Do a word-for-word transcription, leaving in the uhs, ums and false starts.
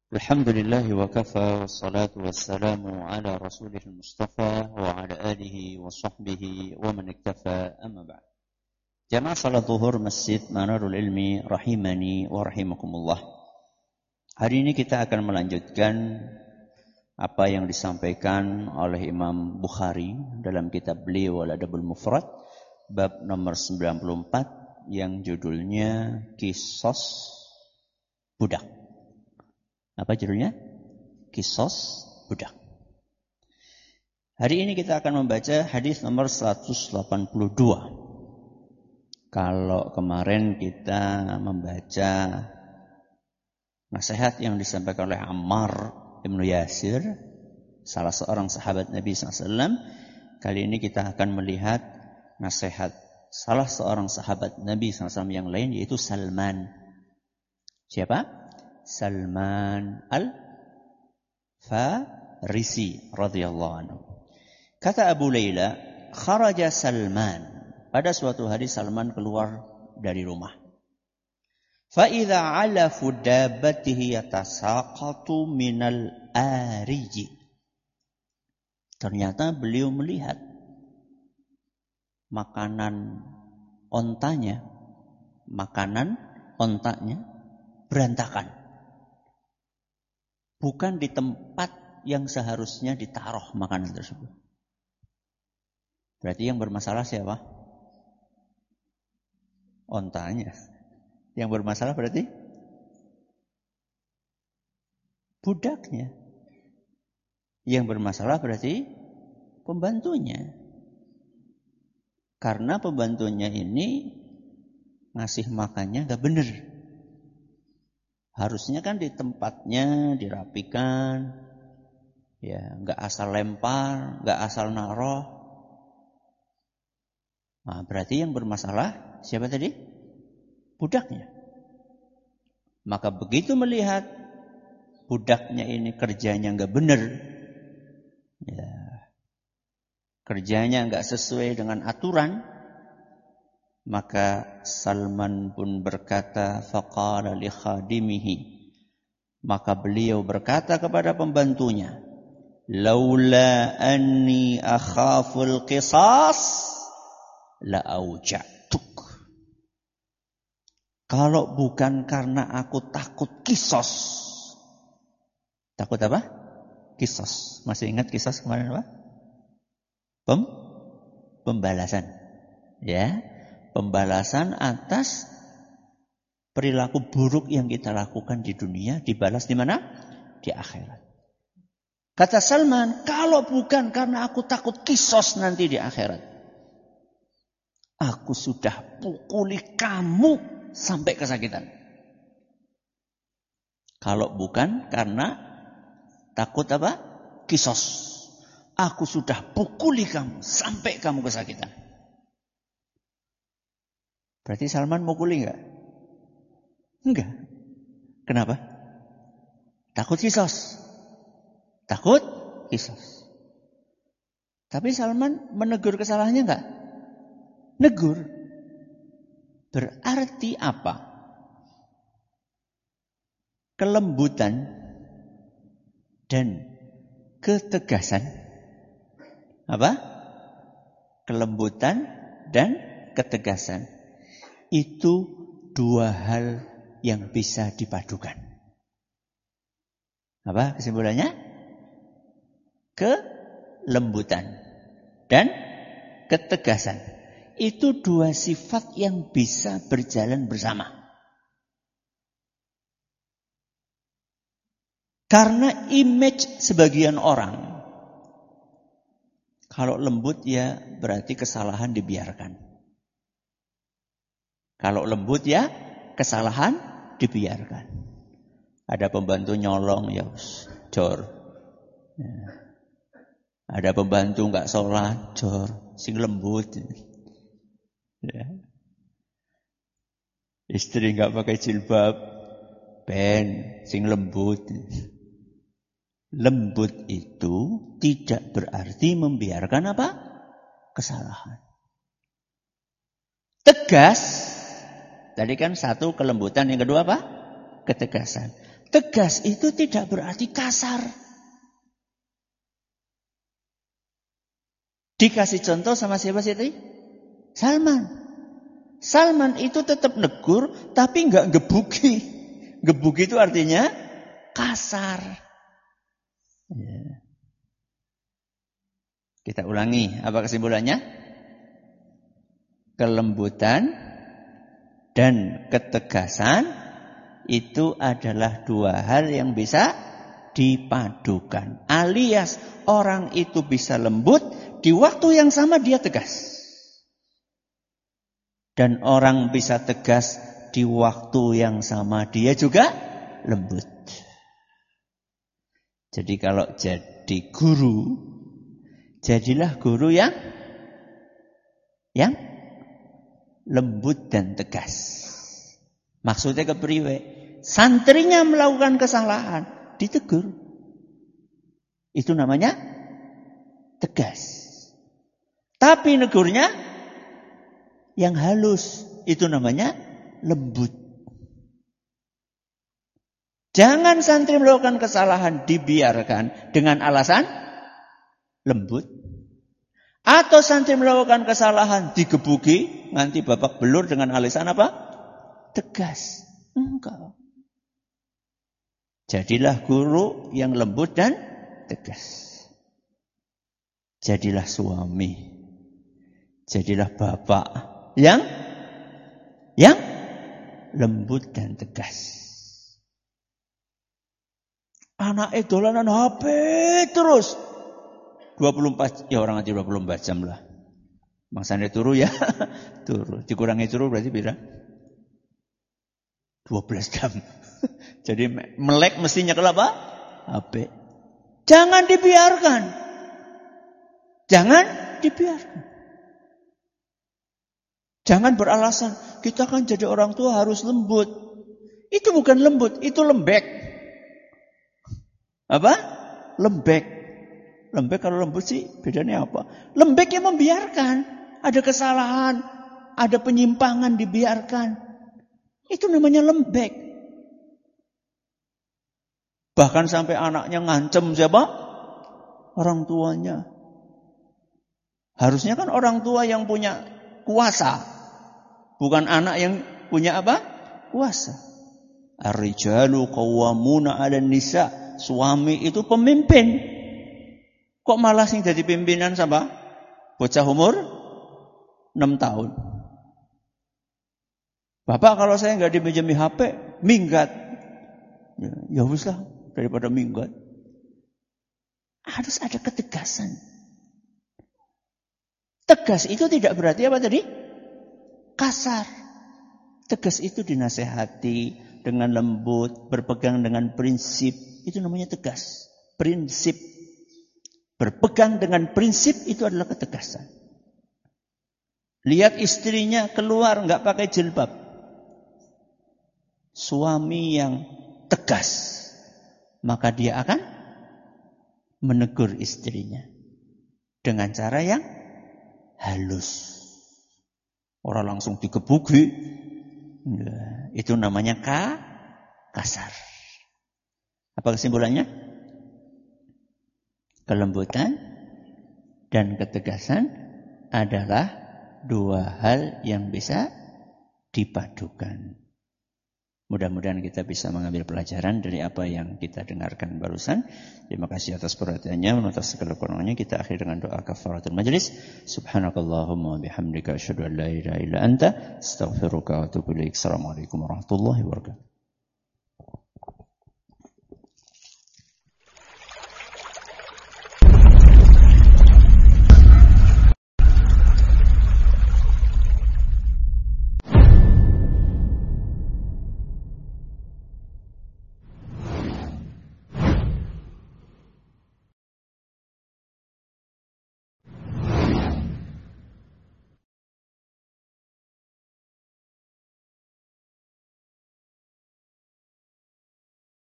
Alhamdulillah wa kafa wassalatu wassalamu ala rasulih mustafa wa ala alihi wa sahbihi wa man iktafa amma ba'd. Jamaah salat zuhur Masjid Manarul Ilmi rahimani wa rahimakumullah. Hari ini kita akan melanjutkan apa yang disampaikan oleh Imam Bukhari dalam kitab beliau Al-Adabul Mufrad bab nomor sembilan puluh empat yang judulnya Kisos Budak. Apa judulnya? Kisos Budak. Hari ini kita akan membaca hadis nomor seratus delapan puluh dua. Kalau kemarin kita membaca nasihat yang disampaikan oleh Ammar Ibn Yasir, salah seorang sahabat Nabi shallallahu alaihi wasallam, kali ini kita akan melihat nasihat salah seorang sahabat Nabi shallallahu alaihi wasallam yang lain, yaitu Salman. Siapa? Salman al-Farisi radhiyallahu anhu. Kata Abu Layla, kharaja Salman. Pada suatu hari Salman keluar dari rumah. Fa idza ala dabbatihi yatasaqatu minal ariji. Ternyata beliau melihat makanan ontanya, makanan ontanya berantakan. Bukan di tempat yang seharusnya ditaruh makanan tersebut. Berarti yang bermasalah siapa? Ontanya. Yang bermasalah berarti budaknya. Yang bermasalah berarti pembantunya. Karena pembantunya ini ngasih makannya gak benar. Harusnya kan di tempatnya dirapikan, ya, nggak asal lempar, nggak asal naruh. Nah, berarti yang bermasalah siapa tadi? Budaknya. Maka begitu melihat budaknya ini kerjanya nggak benar, ya, kerjanya nggak sesuai dengan aturan, maka Salman pun berkata, faqala li khadimihi, maka beliau berkata kepada pembantunya, laula anni akhaful qisas la auja'tuk. Kalau bukan karena aku takut kisos. Takut apa? Kisos. Masih ingat kisos kemarin apa? Pem pembalasan. Ya. Pembalasan atas perilaku buruk yang kita lakukan di dunia dibalas di mana? Di akhirat. Kata Salman, kalau bukan karena aku takut kisos nanti di akhirat, aku sudah pukuli kamu sampai kesakitan. Kalau bukan karena takut apa? Kisos, aku sudah pukuli kamu sampai kamu kesakitan. Berarti Salman mukuli enggak? Enggak. Kenapa? Takut kisos. Takut kisos. Tapi Salman menegur kesalahannya enggak? Negur. Berarti apa? Kelembutan dan ketegasan. Apa? Kelembutan dan ketegasan. Itu dua hal yang bisa dipadukan. Apa kesimpulannya? Kelembutan dan ketegasan. Itu dua sifat yang bisa berjalan bersama. Karena image sebagian orang, kalau lembut ya berarti kesalahan dibiarkan. Kalau lembut ya kesalahan dibiarkan. Ada pembantu nyolong ya jor. Ya. Ada pembantu nggak sholat jor, sing lembut. Ya. Istri nggak pakai jilbab, ben sing lembut. Lembut itu tidak berarti membiarkan apa? Kesalahan. Tegas. Tadi kan satu kelembutan, yang kedua apa? Ketegasan. Tegas itu tidak berarti kasar. Dikasih contoh sama siapa sih tadi? Salman. Salman itu tetap negur, tapi nggak gebuki. Gebuki itu artinya kasar. Ya. Kita ulangi, apa kesimpulannya? Kelembutan dan ketegasan itu adalah dua hal yang bisa dipadukan. Alias orang itu bisa lembut, di waktu yang sama dia tegas. Dan orang bisa tegas, di waktu yang sama dia juga lembut. Jadi kalau jadi guru, jadilah guru yang yang lembut dan tegas. Maksudnya kepriwe? Santrinya melakukan kesalahan, ditegur. Itu namanya tegas. Tapi negurnya yang halus, itu namanya lembut. Jangan santri melakukan kesalahan dibiarkan dengan alasan lembut. Atau santri melakukan kesalahan digebuki, nanti babak belur dengan alasan apa? Tegas. Enggak. Jadilah guru yang lembut dan tegas. Jadilah suami. Jadilah bapak yang yang lembut dan tegas. Anak dolanan H P terus. dua puluh empat, ya orang aja dua puluh empat jam lah. Maksanya turu ya, turu. Dikurangi turu berarti beda. dua belas jam. Jadi melek mestinya kenapa? H P. Jangan dibiarkan. Jangan dibiarkan. Jangan beralasan, kita kan jadi orang tua harus lembut. Itu bukan lembut, itu lembek. Apa? Lembek. Lembek kalau lembut sih bedanya apa? Lembek yang membiarkan. Ada kesalahan, ada penyimpangan dibiarkan. Itu namanya lembek. Bahkan sampai anaknya ngancem siapa? Orang tuanya. Harusnya kan orang tua yang punya kuasa. Bukan anak yang punya apa? Kuasa. Ar-rijalu qawwamuna 'alan nisa. Suami itu pemimpin. Kok malah sing jadi pimpinan sama bocah umur enam tahun. Bapak kalau saya nggak dipinjami H P, minggat. Ya, ya wis lah, daripada minggat. Harus ada ketegasan. Tegas itu tidak berarti apa tadi? Kasar. Tegas itu dinasehati dengan lembut, berpegang dengan prinsip. Itu namanya tegas. Prinsip. Berpegang dengan prinsip itu adalah ketegasan. Lihat istrinya keluar nggak pakai jilbab. Suami yang tegas, maka dia akan menegur istrinya dengan cara yang halus. Orang langsung digebuki. Nah, itu namanya ka, kasar. Apa kesimpulannya? Kelembutan dan ketegasan adalah dua hal yang bisa dipadukan. Mudah-mudahan kita bisa mengambil pelajaran dari apa yang kita dengarkan barusan. Terima kasih atas perhatiannya. Menurut segala kurangnya kita akhiri dengan doa kafaratul majlis. Subhanakallahumma bihamdika asyhadu an la ilaha illa anta astaghfiruka wa atubu ilaik. Assalamualaikum warahmatullahi wabarakatuh.